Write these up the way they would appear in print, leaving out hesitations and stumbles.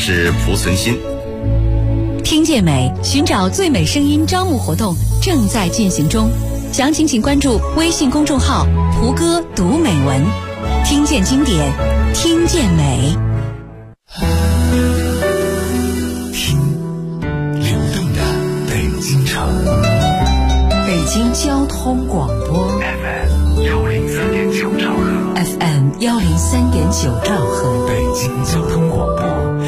是蒲存昕。 听见美，寻找最美声音招募活动正在进行中，详情请关注微信公众号蒲哥读美文，听见经典，听见美。 听流动的北京城， 北京交通广播 FM103.9兆赫 ，FM103.9兆赫， 北京交通广播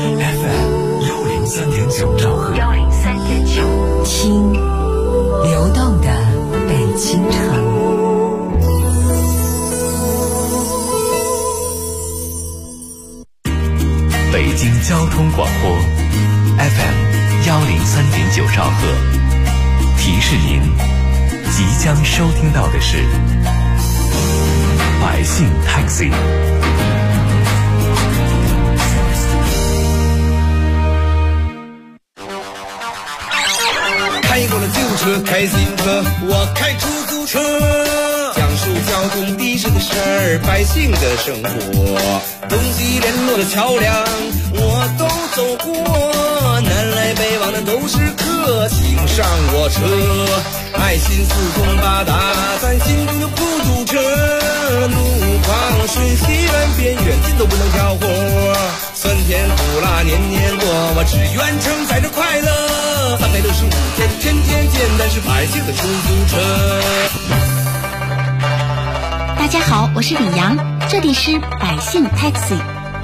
FM103.9兆赫 ，103.9，听流动的北京城。 北京交通广播 FM103.9兆赫，提示您即将收听到的是百姓 Taxi。 开过了救护车，开自行车，我开出租车，讲述交通的士的事儿，百姓的生活，东西联络的桥梁我都走过，南来北往的都是客，请上我车，爱心四通八达，咱心中的出租车，路况顺西远边远近都不能挑活，酸甜苦辣年年过，我只愿承载着快乐，365天天天见，但是百姓的出租车。 大家好，我是李阳，这里是百姓 Taxi。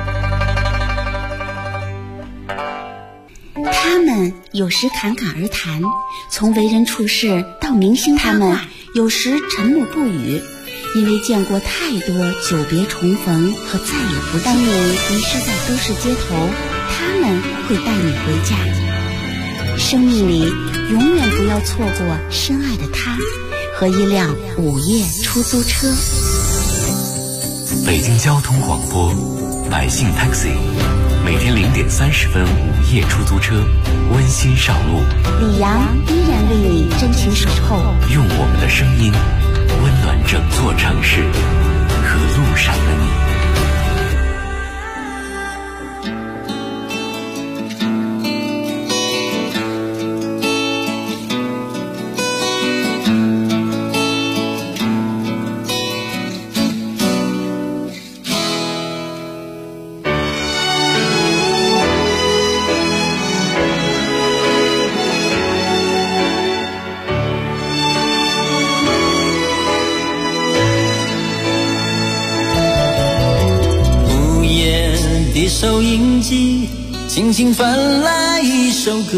他们有时侃侃而谈，从为人处事到明星八卦，他们有时沉默不语，因为见过太多久别重逢和再也不见。当你迷失在都市街头，他们会带你回家。生命里永远不要错过深爱的他和一辆午夜出租车。 北京交通广播百姓 Taxi， 每天0点30分午夜出租车温馨上路， 李阳依然为你真情守候， 用我们的声音温暖整座城市和路上的你。 收音机轻轻翻来一首歌，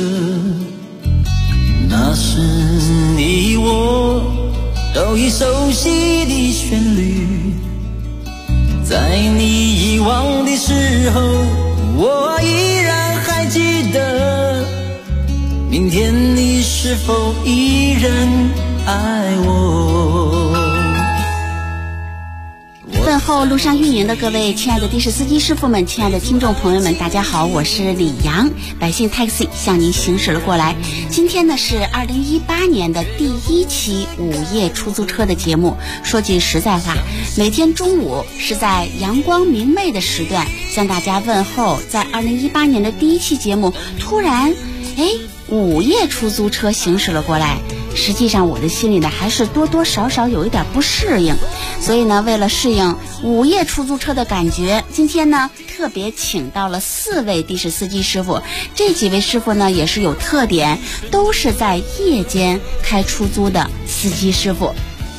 那是你我都已熟悉的旋律，在你遗忘的时候我依然还记得，明天你是否依然爱我。 问候路上运营的各位亲爱的的士司机师傅们，亲爱的听众朋友们，大家好，我是李阳，百姓 Taxi 向您行驶了过来。今天呢是2018年的第1期午夜出租车的节目。说句实在话，每天中午是在阳光明媚的时段向大家问候，在2018年的第1期节目突然午夜出租车行驶了过来，实际上我的心里呢还是多多少少有一点不适应，所以呢为了适应午夜出租车的感觉，今天呢特别请到了4位的士司机师傅。这几位师傅呢也是有特点，都是在夜间开出租的司机师傅。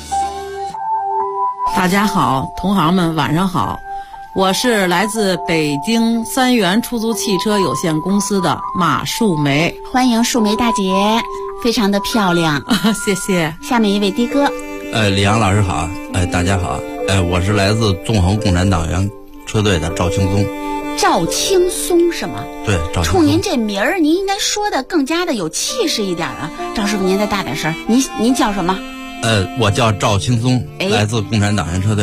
大家好，同行们晚上好，我是来自北京3元出租汽车有限公司的马树梅。 欢迎树梅大姐，非常的漂亮谢谢。 下面一位的哥。 李阳老师好，大家好，我是来自纵横共产党员车队的赵青松。 赵青松是吗？ 对，赵青松。 冲您这名儿，您应该说的更加的有气势一点啊。赵师傅您再大点声，您叫什么？ 我叫赵青松，来自共产党员车队。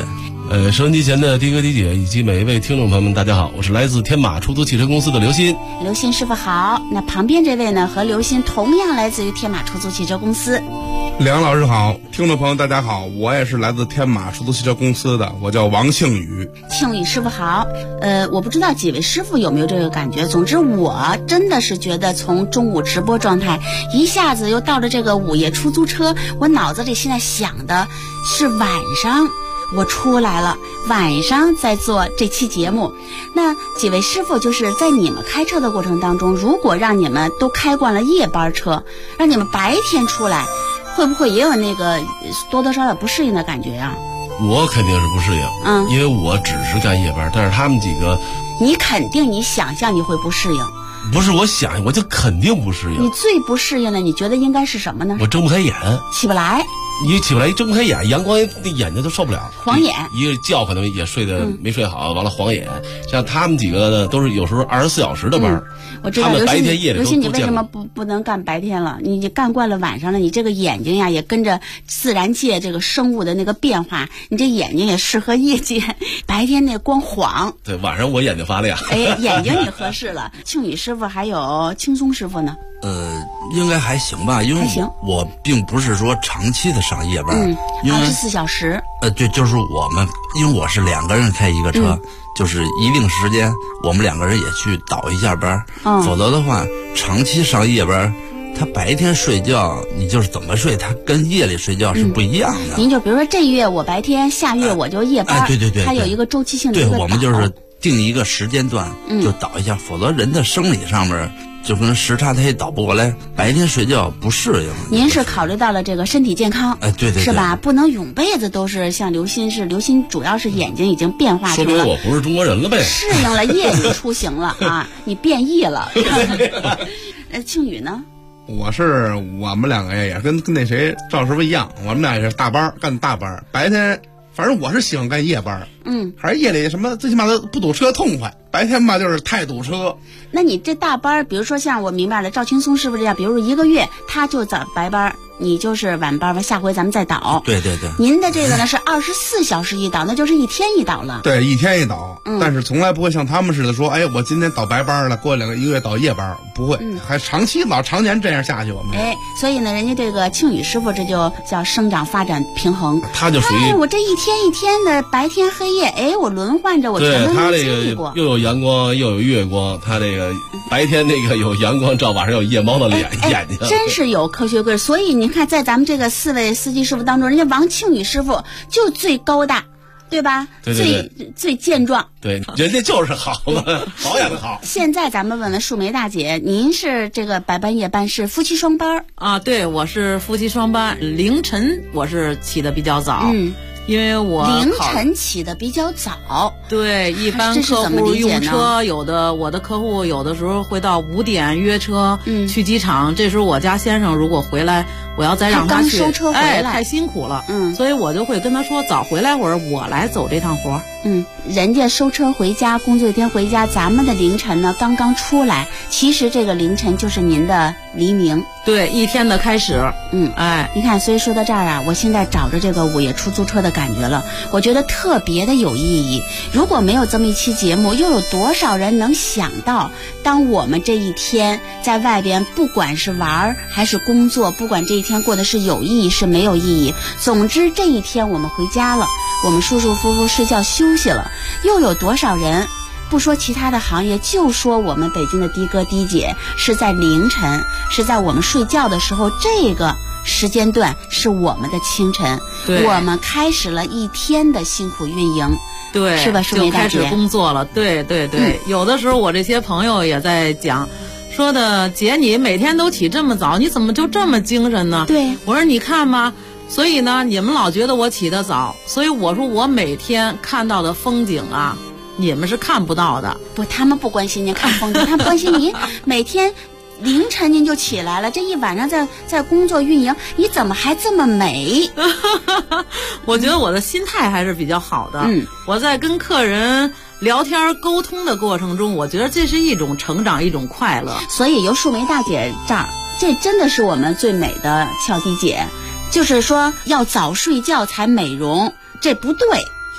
收音机前的的哥的姐以及每一位听众朋友们，大家好，我是来自天马出租汽车公司的刘鑫。 刘鑫师傅好。那旁边这位呢，和刘鑫同样来自于天马出租汽车公司。 梁老师好，听众朋友大家好，我也是来自天马出租汽车公司的，我叫王庆宇。 庆宇师傅好。我不知道几位师傅有没有这个感觉，总之我真的是觉得从中午直播状态一下子又到了这个午夜出租车，我脑子里现在想的是晚上我出来了，晚上再做这期节目。那几位师傅就是在你们开车的过程当中，如果让你们都开惯了夜班车，让你们白天出来，会不会也有那个多多少少不适应的感觉呀？ 我肯定是不适应，因为我只是干夜班，但是他们几个， 你肯定你想象你会不适应。 不是我想，我就肯定不适应。 你最不适应的，你觉得应该是什么呢？ 我睁不开眼， 起不来。 一起不来，一睁不开眼，阳光那眼睛都受不了， 晃眼。 一个觉可能也睡得没睡好，完了晃眼。像他们几个呢，都是有时候24小时的班。 我知道， 他们白天夜里尤其你为什么不能干白天了？你干惯了晚上了，你这个眼睛呀也跟着自然界这个生物的那个变化，你这眼睛也适合夜间，白天那光晃。 对，晚上我眼睛发亮。 眼睛你合适了。庆宇师傅还有青松师傅呢？ 应该还行吧，因为我并不是说长期的上夜班 ，24小时。 对，就是我们，因为我是2个人开一个车，就是一定时间我们2个人也去倒一下班，否则的话，长期上夜班，他白天睡觉，你就是怎么睡，他跟夜里睡觉是不一样的。 您就比如说这月我白天，下月我就夜班， 对， 它有一个周期性的一个对，我们就是定一个时间段就倒一下，否则人的生理上面。就跟时差他也倒不过来，白天睡觉不适应。 您是考虑到了这个身体健康， 对， 是吧？不能永辈子都是像刘鑫是，刘鑫主要是眼睛已经变化成了， 说明我不是中国人了呗， 适应了夜里出行了啊，你变异了。庆宇呢？ 我们2个也跟那谁赵师傅一样，我们俩也是大班干大班，白天反正我是喜欢干夜班，还是夜里什么最起码的不堵车痛快，白天吧就是太堵车。 那你这大班，比如说像我明白了赵青松师傅这样，比如说1个月他就早白班，你就是晚班，下回咱们再倒。 对。 您的这个呢是24小时一倒，那就是1天一倒了。 对，1天一倒，但是从来不会像他们似的说，我今天倒白班了，过1个月倒夜班，不会，还长期常年这样下去。我们所以呢，人家这个庆宇师傅这就叫生长发展平衡， 他就属于我这1天1天的白天黑夜，我轮换着，我全都能经历过。 又有阳光又有月光，他这个白天那个有阳光照，晚上有夜猫的眼睛， 真是有科学规律。所以你看，在咱们这个4位司机师傅当中，人家王庆宇师傅就最高大，对吧？ 对， 最健壮。 对，人家就是好嘛，保养的好。 现在咱们问问树梅大姐，您是这个白班夜班是夫妻双班啊？对，我是夫妻双班，凌晨我是起得比较早。因为我凌晨起的比较早， 对，一般客户用车，有的我的客户有的时候会到5点约车去机场，这时候我家先生如果回来，我要再让他去， 收车回来， 太辛苦了，所以我就会跟他说早回来会儿，我来走这趟活。 人家收车回家，工作一天回家，咱们的凌晨呢刚刚出来，其实这个凌晨就是您的黎明， 对，一天的开始。 你看，所以说到这儿啊，我现在找着这个午夜出租车的感觉了，我觉得特别的有意义。如果没有这么一期节目，又有多少人能想到，当我们这一天在外边，不管是玩还是工作，不管这一天过得是有意义是没有意义，总之这一天我们回家了，我们舒舒服服睡觉休息了，又有多少人，不说其他的行业，就说我们北京的的哥的姐是在凌晨，是在我们睡觉的时候，这个时间段是我们的清晨，我们开始了一天的辛苦运营， 对， 是吧？ 就开始工作了，对，有的时候我这些朋友也在讲，说的姐，你每天都起这么早，你怎么就这么精神呢？ 对， 我说你看吧。所以呢，你们老觉得我起得早，所以我说我每天看到的风景啊，你们是看不到的。 不，他们不关心您看风景，他们关心您每天凌晨您就起来了，这一晚上在工作运营，你怎么还这么美？ 我觉得我的心态还是比较好的。我在跟客人聊天沟通的过程中，我觉得这是一种成长，一种快乐。 所以由树梅大姐这儿，这真的是我们最美的俏迪姐。就是说要早睡觉才美容，这不对。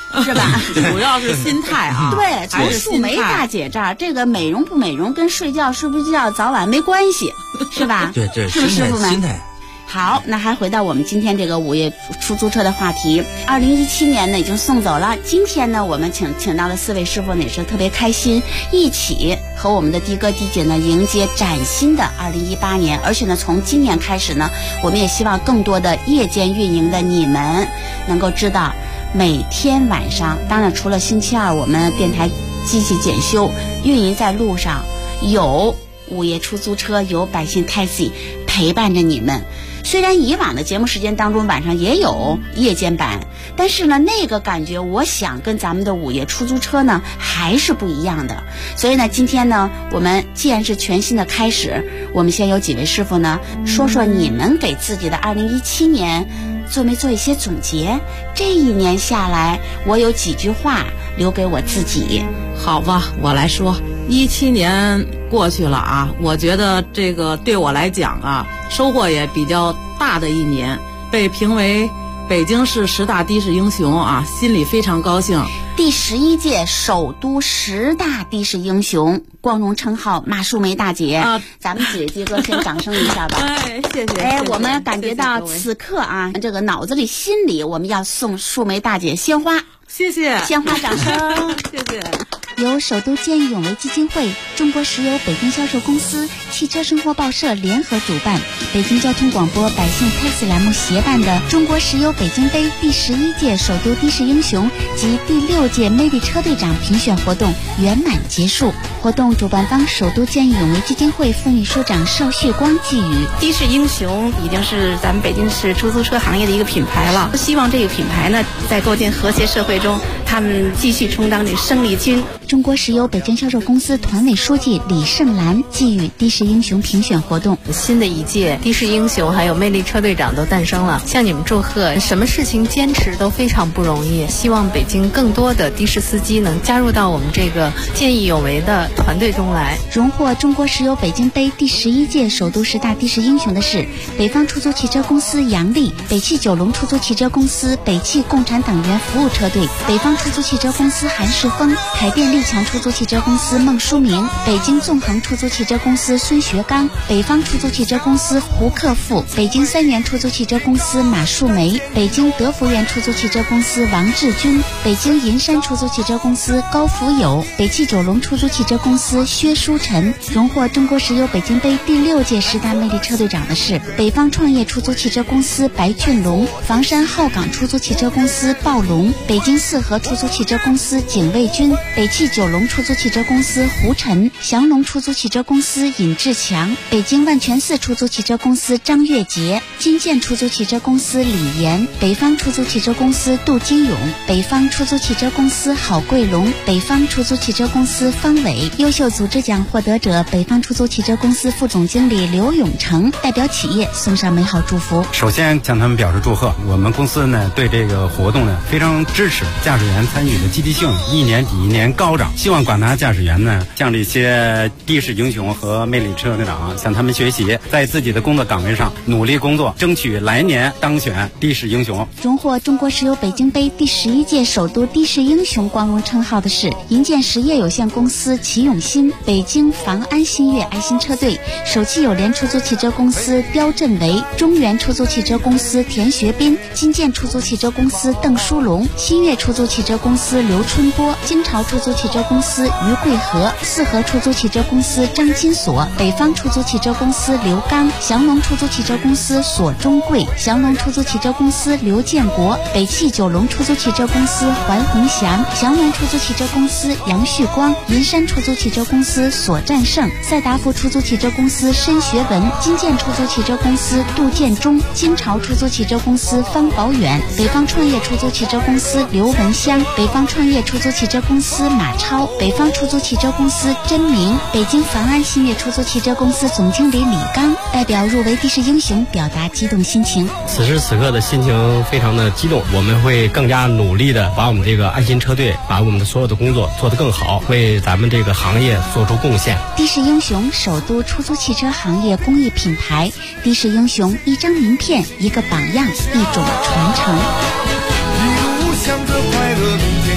是吧？ 主要是心态啊。 对，从树梅大姐这儿，这个美容不美容跟睡觉睡不觉早晚没关系，是吧？ 对， 是不是师傅们？ 心态。 好，那还回到我们今天这个午夜出租车的话题。2017年呢已经送走了，今天呢我们请到了4位师傅呢，也是特别开心，一起和我们的的哥的姐呢迎接崭新的2018年。而且呢从今年开始呢，我们也希望更多的夜间运营的你们能够知道，每天晚上，当然除了星期二我们电台机器检修运营在路上，有午夜出租车，有百姓 taxi 陪伴着你们。虽然以往的节目时间当中晚上也有夜间版，但是呢那个感觉我想跟咱们的午夜出租车呢还是不一样的。所以呢今天呢我们既然是全新的开始，我们先有几位师傅呢说说你们给自己的2017年做没做一些总结，这一年下来我有几句话留给我自己。 好吧，我来说。17年过去了啊，我觉得这个对我来讲啊，收获也比较大的一年，被评为北京市10大的士英雄啊，心里非常高兴。 第11届首都10大的士英雄光荣称号马树梅大姐啊，咱们姐哥先掌声一下吧。 哎，谢谢。 哎，我们感觉到此刻啊，这个脑子里心里我们要送树梅大姐鲜花。 谢谢， 鲜花掌声。 谢谢。 由首都见义勇为基金会、中国石油北京销售公司、汽车生活报社联合主办，北京交通广播百姓 taxi 栏目协办的中国石油北京杯第11届首都的士英雄及第6届魅力车队长评选活动圆满结束。活动主办方首都见义勇为基金会副秘书长邵旭光寄语： 的士英雄已经是咱们北京市出租车行业的一个品牌了，希望这个品牌呢在构建和谐社会中，他们继续充当这生力军。 中国石油北京销售公司团委书记李胜兰寄语的士英雄评选活动： 新的一届的士英雄还有魅力车队长都诞生了，向你们祝贺！什么事情坚持都非常不容易，希望北京更多的的士司机能加入到我们这个见义勇为的团队中来。 荣获中国石油北京杯第11届首都10大的士英雄的是北方出租汽车公司杨丽、北汽九龙出租汽车公司、北汽共产党员服务车队、北方出租汽车公司韩世峰、凯电力强出租汽车公司孟书明、北京纵横出租汽车公司孙学刚、北方出租汽车公司胡克富、北京三元出租汽车公司马树梅、北京德福苑出租汽车公司王志军、北京银山出租汽车公司高福友、北汽九龙出租汽车公司薛书晨。荣获中国石油北京杯第6届10大魅力车队长的是北方创业出租汽车公司白俊龙、房山浩港出租汽车公司鲍龙、北京四合出租汽车公司景卫军、北汽九龙出租汽车公司胡晨、祥龙出租汽车公司尹志强、北京万全寺出租汽车公司张月杰、金建出租汽车公司李岩、北方出租汽车公司杜金勇、北方出租汽车公司郝桂龙、北方出租汽车公司方伟。优秀组织奖获得者北方出租汽车公司副总经理刘永成代表企业送上美好祝福。 首先向他们表示祝贺，我们公司呢对这个活动呢非常支持，驾驶员参与的积极性一年比一年高涨，希望广大驾驶员呢向这些的士英雄和魅力车队长向他们学习，在自己的工作岗位上努力工作，争取来年当选的士英雄。 荣获中国石油北京杯第11届首都的士英雄光荣称号的是银建实业有限公司齐永新、北京防安新月爱心车队、首汽友联出租汽车公司刁振维、中原出租汽车公司田学斌、金建出租汽车公司邓书龙、新月出租汽车公司刘春波、金朝出租汽车公司于桂和、四合出租汽车公司张金锁、北方出租汽车公司刘刚、祥龙出租汽车公司索中贵、祥龙出租汽车公司刘建国、北汽九龙出租汽车公司环宏祥、祥龙出租汽车公司杨旭光、银山出租汽车公司索战胜、赛达福出租汽车公司申学文、金建出租汽车公司杜建中、金朝出租汽车公司方宝远、北方创业出租汽车公司刘文香、北方创业出租汽车公司马超、北方出租汽车公司甄明、北京防安新月出租汽车公司总经理李刚代表入围的士英雄表达激动心情。 此时此刻的心情非常的激动，我们会更加努力的把我们这个爱心车队，把我们的所有的工作做得更好，为咱们这个行业做出贡献。 的士英雄首都出租汽车行业公益品牌，的士英雄一张名片，一个榜样，一种传承。 一路向着快乐明天。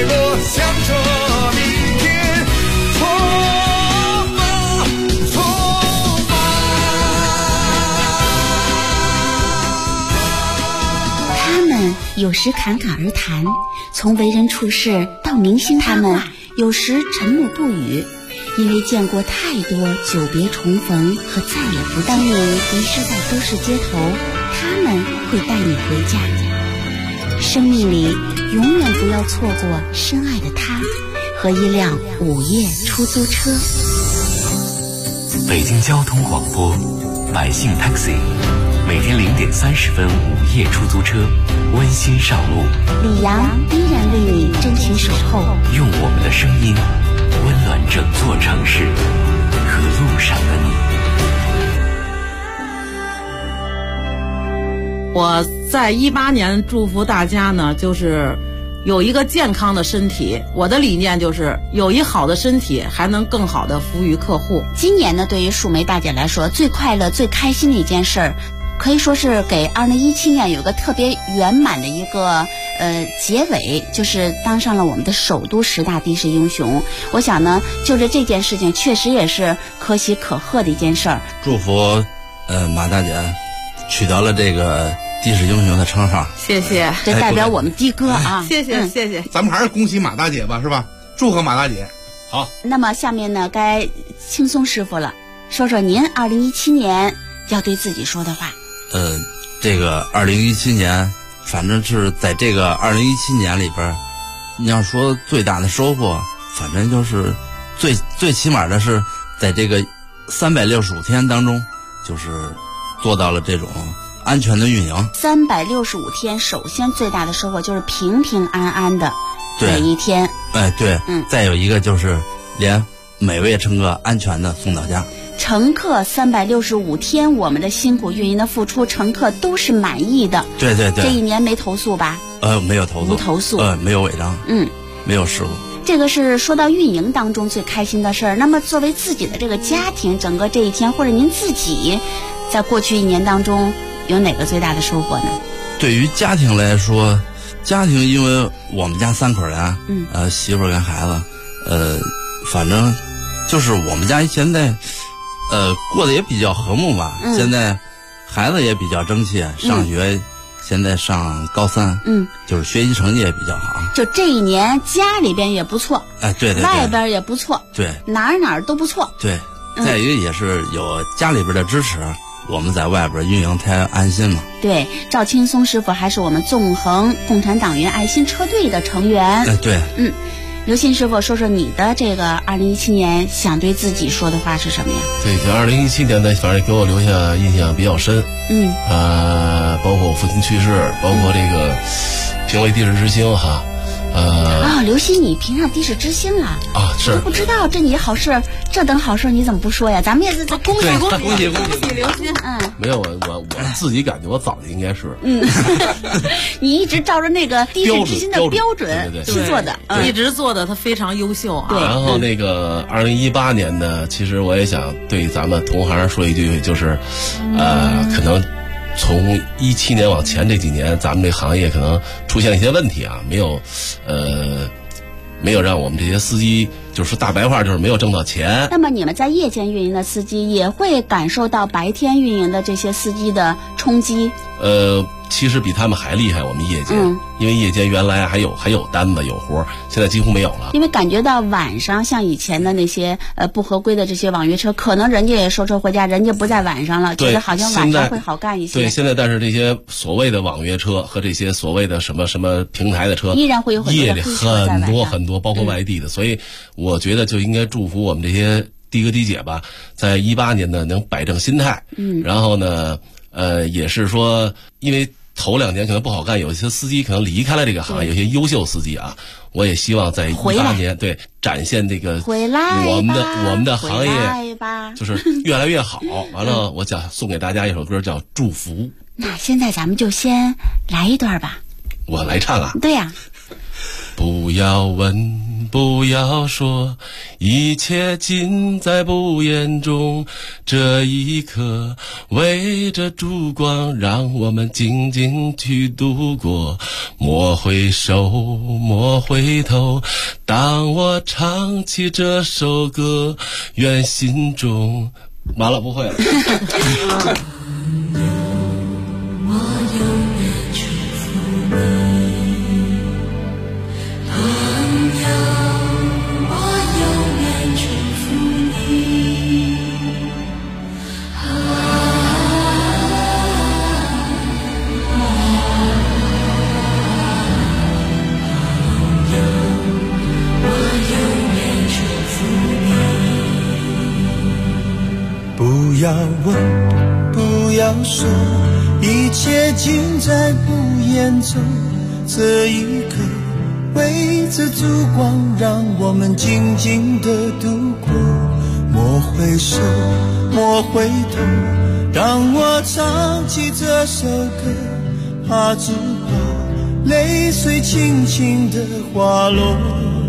落，向着明天出发，出发。 他们有时侃侃而谈，从为人处事到明星他们有时沉默不语，因为见过太多久别重逢和再也不当你迷失在都市街头，他们会带你回家。生命里永远不要错过深爱的他和一辆午夜出租车。 北京交通广播，百姓 Taxi， 每天0点30分午夜出租车，温馨上路。 李阳依然为你真情守候， 用我们的声音温暖整座城市和路上的你。 我在18年祝福大家呢，就是有一个健康的身体。我的理念就是有一好的身体，还能更好的服务于客户。 今年呢，对于树梅大姐来说，最快乐、最开心的一件事儿，可以说是给2017年有个特别圆满的一个结尾，就是当上了我们的首都10大的士英雄。我想呢，就是这件事情确实也是可喜可贺的一件事儿。 祝福马大姐取得了这个的士英雄的称号。 谢谢， 这代表我们的哥啊， 谢谢谢谢。 咱们还是恭喜马大姐吧，是吧？祝贺马大姐。 好， 那么下面呢，该轻松师傅了，说说您2017年要对自己说的话。 这个2017年，反正是在这个2017年里边，你要说最大的收获，反正就是最起码的是在这个365天当中，就是做到了这种安全的运营。 365天，首先最大的收获就是平平安安的每一天。 哎，对，再有一个就是连每位乘客安全的送到家。 乘客365天，我们的辛苦运营的付出，乘客都是满意的。 对对对， 这一年没投诉吧？ 没有投诉， 无投诉， 没有违章，没有事故。 这个是说到运营当中最开心的事儿。那么作为自己的这个家庭，整个这一天，或者您自己在过去一年当中有哪个最大的收获呢？ 对于家庭来说，家庭因为我们家3口人，媳妇儿跟孩子，反正就是我们家现在过得也比较和睦吧。现在孩子也比较争气，上学现在上高3，就是学习成绩也比较好。 就这一年家里边也不错， 哎，对对对， 外边也不错， 对， 哪儿都不错。 对，再一个也是有家里边的支持，我们在外边运营才安心嘛。 对，赵青松师傅还是我们纵横共产党员爱心车队的成员。 哎，对， 刘鑫师傅，说说你的这个2017年想对自己说的话是什么呀？ 对，就2017年呢，反正给我留下印象比较深。包括我父亲去世，包括这个评为的士之星哈。 刘鑫，你评上的士之星了啊？是， 我不知道，这你好事，这等好事你怎么不说呀？咱们也是恭喜刘鑫。 没有，我自己感觉我早就应该是。 你一直照着那个的士之星的标准去做的， 一直做的，他非常优秀啊。 对。 然后那个2018年呢，其实我也想对咱们同行说一句，就是可能从17年往前这几年，咱们这行业可能出现了一些问题啊，没有让我们这些司机，就是大白话就是没有挣到钱。 那么你们在夜间运营的司机也会感受到白天运营的这些司机的冲击？ 其实比他们还厉害，我们夜间，因为夜间原来还有单子有活，现在几乎没有了。 因为感觉到晚上像以前的那些不合规的这些网约车，可能人家也收车回家，人家不在晚上了，觉得好像晚上会好干一些。 对，现在但是这些所谓的网约车和这些所谓的什么平台的车， 依然会有夜里很多，包括外地的，所以我觉得就应该祝福我们这些的哥的姐吧，在18年呢能摆正心态，然后呢。也是说，因为头2年可能不好干，有些司机可能离开了这个行业，有些优秀司机啊，我也希望在18年对展现这个我们的行业就是越来越好。完了，我想送给大家一首歌叫《祝福》。 那现在咱们就先来一段吧。 我来唱啊？ 对呀。 不要问不要说，一切尽在不言中。这一刻围着烛光，让我们静静去度过。莫回首，莫回头，当我唱起这首歌，愿心中完了不会了不要问，不要说，一切尽在不言中。这一刻围着烛光，让我们静静地度过。莫回首，莫回头，让我唱起这首歌，怕只怕泪水轻轻地滑落。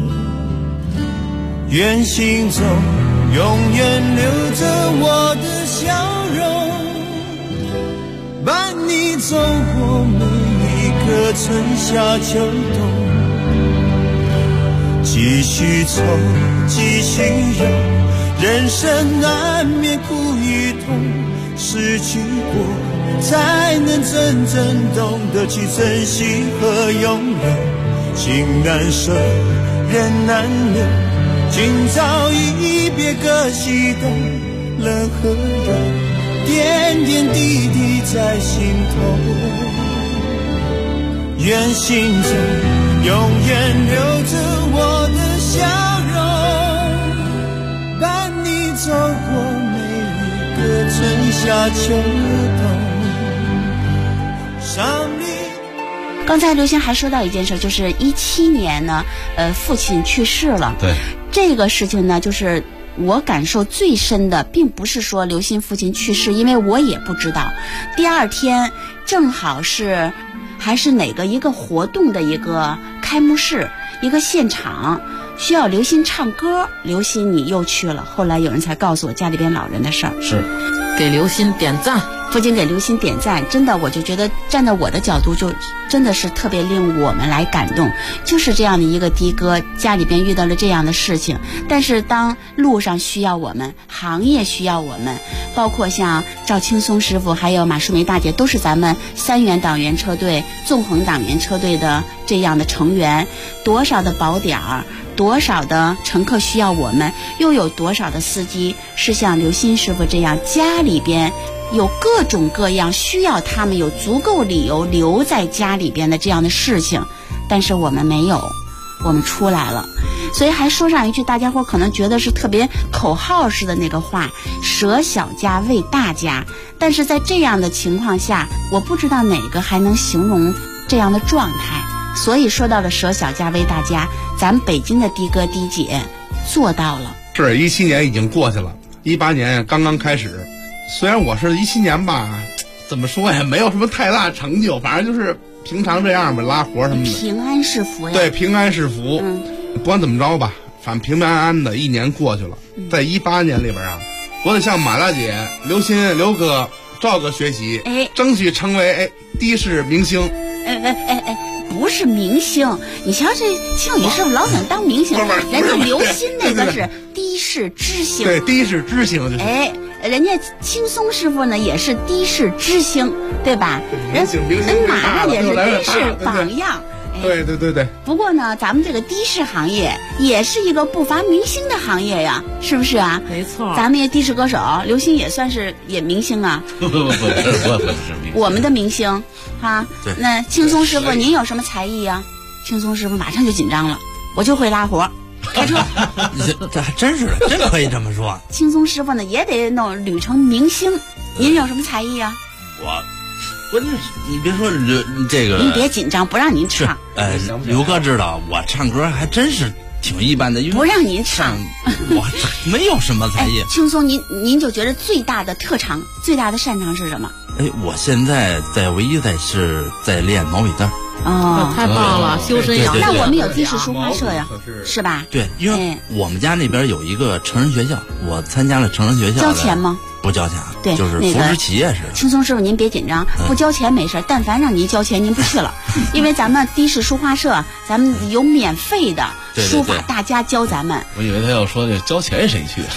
愿心中永远留着我的笑容，伴你走过每一个春夏秋冬。继续走，继续游，人生难免苦与痛，失去过才能真正懂得去珍惜和拥有。情难舍，人难留，今朝一别各西东，冷和热，点点滴滴在心头。愿心中永远留着我的笑容，伴你走过每一个春夏秋冬。上你刚才刘星还说到一件事，就是17年呢，父亲去世了。 对， 这个事情呢，就是我感受最深的，并不是说刘鑫父亲去世，因为我也不知道。第二天正好是还是哪个一个活动的一个开幕式，一个现场需要刘鑫唱歌，刘鑫你又去了。后来有人才告诉我家里边老人的事儿， 是给刘鑫点赞。 父亲给刘鑫点赞，真的我就觉得站在我的角度，就真的是特别令我们来感动。就是这样的一个的哥，家里边遇到了这样的事情，但是当路上需要我们，行业需要我们，包括像赵青松师傅还有马淑梅大姐，都是咱们3元党员车队、纵横党员车队的这样的成员，多少的宝点儿，多少的乘客需要我们，又有多少的司机是像刘鑫师傅这样家里边有各种各样需要他们有足够理由留在家里边的这样的事情，但是我们没有，我们出来了。所以还说上一句大家伙可能觉得是特别口号式的那个话，舍小家为大家。但是在这样的情况下，我不知道哪个还能形容这样的状态。所以说到了舍小家为大家，咱们北京的的哥的姐做到了。 是17年已经过去了，18年刚刚开始。虽然我是17年吧，怎么说呀，没有什么太大成就，反正就是平常这样吧，拉活什么的。 平安是福呀。 对，平安是福。不管怎么着吧，反正平平安安的1年过去了。在18年里边啊，我得向马大姐、刘鑫、刘哥、赵哥学习，争取成为的士明星。 不是明星，你瞧这庆宇是老想当明星，人家刘鑫那个是的士之星。 对，的士之星就是。 人家青松师傅呢也是的士之星，对吧？人马大也是的士榜样。 对对对对。 不过呢，咱们这个的士行业也是一个不乏明星的行业呀，是不是啊？ 没错。 咱们也的士歌手刘鑫也算是也明星啊。 不是明星。 我们的明星，哈。 对。 那青松师傅，您有什么才艺呀？青松师傅马上就紧张了，我就会拉活。开车， 这还真是的，真可以这么说。 青松师傅呢也得弄捋成明星，您有什么才艺啊？ 关键是你别说这个， 您别紧张，不让您唱。 刘哥知道我唱歌还真是挺一般的，因为不让您唱， 我没有什么才艺。 青松，您就觉得最大的特长、最大的擅长是什么？ 我现在唯一是在练毛笔字。 哦，太棒了，修身养性。 那我们有的士书画社呀，是吧？ 对，因为我们家那边有一个成人学校，我参加了成人学校。 交钱吗？ 不交钱， 对， 就是扶持企业似的。 青松师傅您别紧张，不交钱没事，但凡让您交钱您不去了，因为咱们的士书画社，咱们有免费的书法大家教咱们。 我以为他要说这交钱谁去？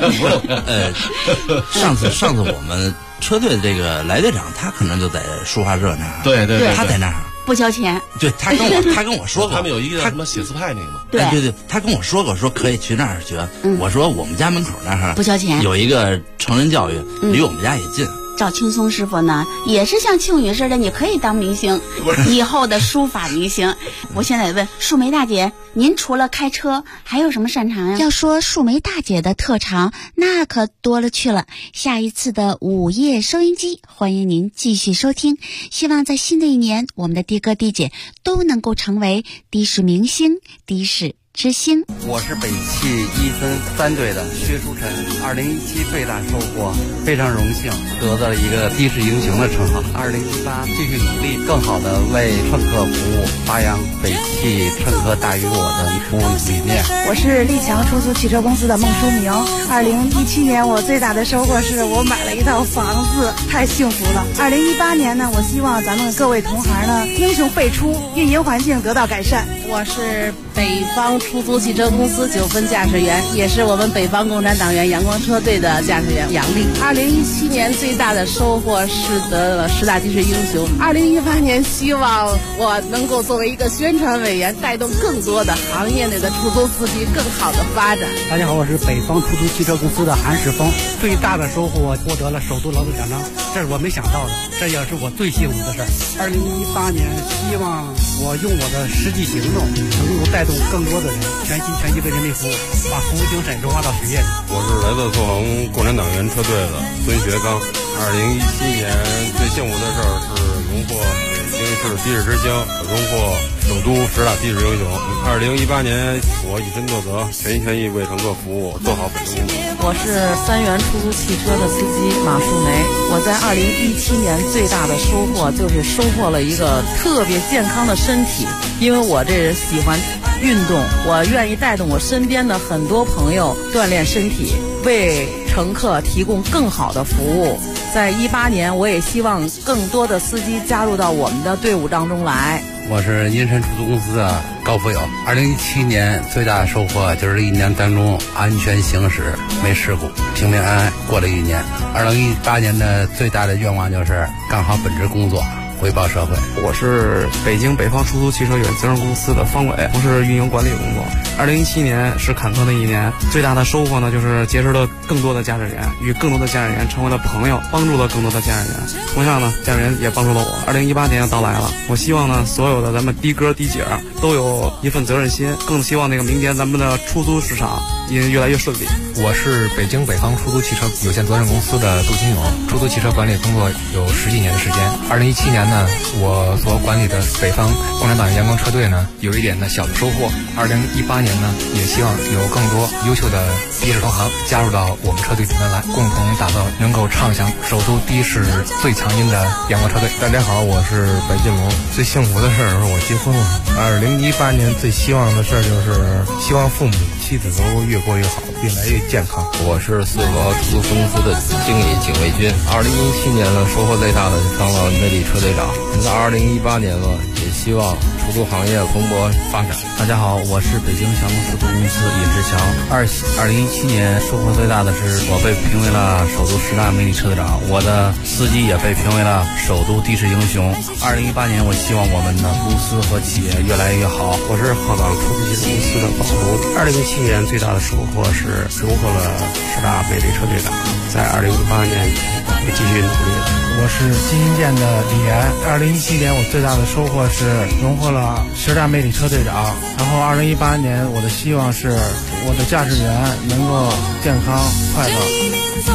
上次我们车队这个来队长他可能就在书画社那儿， 对， 他在那儿。 不交钱， 对他跟我说过， 他们有一个什么写字派那个吗？ 对， 他跟我说过，说可以去那儿学。我说我们家门口那儿不交钱， 有一个成人教育，离我们家也近。 赵青松师傅呢，也是像庆宇似的，你可以当明星，以后的书法明星。我现在问树梅大姐，您除了开车，还有什么擅长呀？要说树梅大姐的特长，那可多了去了。下一次的午夜收音机，欢迎您继续收听。希望在新的一年，我们的的哥的姐都能够成为的士明星、的士之星。 我是北汽1分3队的薛书晨，2017最大收获，非常荣幸得到了一个的士英雄的称号。2018继续努力，更好的为乘客服务，发扬北汽乘客大于我的服务理念。 我是立强出租汽车公司的孟淑明。2017年我最大的收获是我买了一套房子，太幸福了。2018年呢，我希望咱们各位同行呢英雄辈出，运营环境得到改善。 我是北方出租汽车公司9分驾驶员，也是我们北方共产党员阳光车队的驾驶员杨丽。2017年最大的收获是得了10大的士英雄。2018年希望我能够作为一个宣传委员，带动更多的行业内的出租司机更好的发展。 大家好，我是北方出租汽车公司的韩世峰。最大的收获，我获得了首都劳动奖章，这是我没想到的，这也是我最幸福的事儿。2018年，希望我用我的实际行动，能够带动更多的人全心全意为人民服务，把服务精神融化到血液里。 我是来自凤凰共产党员车队的孙学刚。2017年最幸福的事儿是荣获北京市的士之星，荣获首都10大的士英雄。2018年，我以身作则，全心全意为乘客服务，做好本职工作。 我是3元出租汽车的司机马树梅。我在2017年最大的收获就是收获了一个特别健康的身体，因为我这人喜欢运动，我愿意带动我身边的很多朋友锻炼身体，为乘客提供更好的服务。在18年，我也希望更多的司机加入到我们的队伍当中来。 我是银山出租公司的高福友。2017年最大的收获就是1年当中安全行驶，没事故，平平安安过了1年。2018年的最大的愿望就是干好本职工作，回报社会。 我是北京北方出租汽车有限责任公司的方伟，从事运营管理工作。2017年是坎坷的1年，最大的收获呢就是结识了更多的驾驶员，与更多的驾驶员成为了朋友，帮助了更多的驾驶员。同样呢，驾驶员也帮助了我。2018年要到来了，我希望呢所有的咱们的哥的姐都有一份责任心，更希望明年咱们的出租市场也越来越顺利。 我是北京北方出租汽车有限责任公司的杜金勇，出租汽车管理工作有10几年的时间。2017年呢，我所管理的北方共产党员阳光车队呢，有一点的小的收获。2018年呢，也希望有更多优秀的的士同行加入到我们车队里面来，共同打造能够畅享首都的士最强音的阳光车队。 大家好，我是白金龙。最幸福的事儿是我结婚了。2018年最希望的事儿就是希望父母妻子都越过越好，越来越健康。 我是4号出租公司的经理景卫军。2017年呢，收获最大的当了内地车队长。在2018年呢，也希望出租行业蓬勃发展。 大家好，我是北京祥公司出租公司尹志强。2017年收获最大的是我被评为了首都10大魅力车队长，我的司机也被评为了首都的士英雄。2018年，我希望我们的公司和企业越来越好。 我是鹤岗出租汽车公司的宝龙。2017年最大的收获是荣获了10大魅力车队长，在2018年会继续努力的。 我是金星舰的李岩。2017年我最大的收获是荣获了10大魅力车队长。然后2018年我的希望是我的驾驶员能够健康快乐。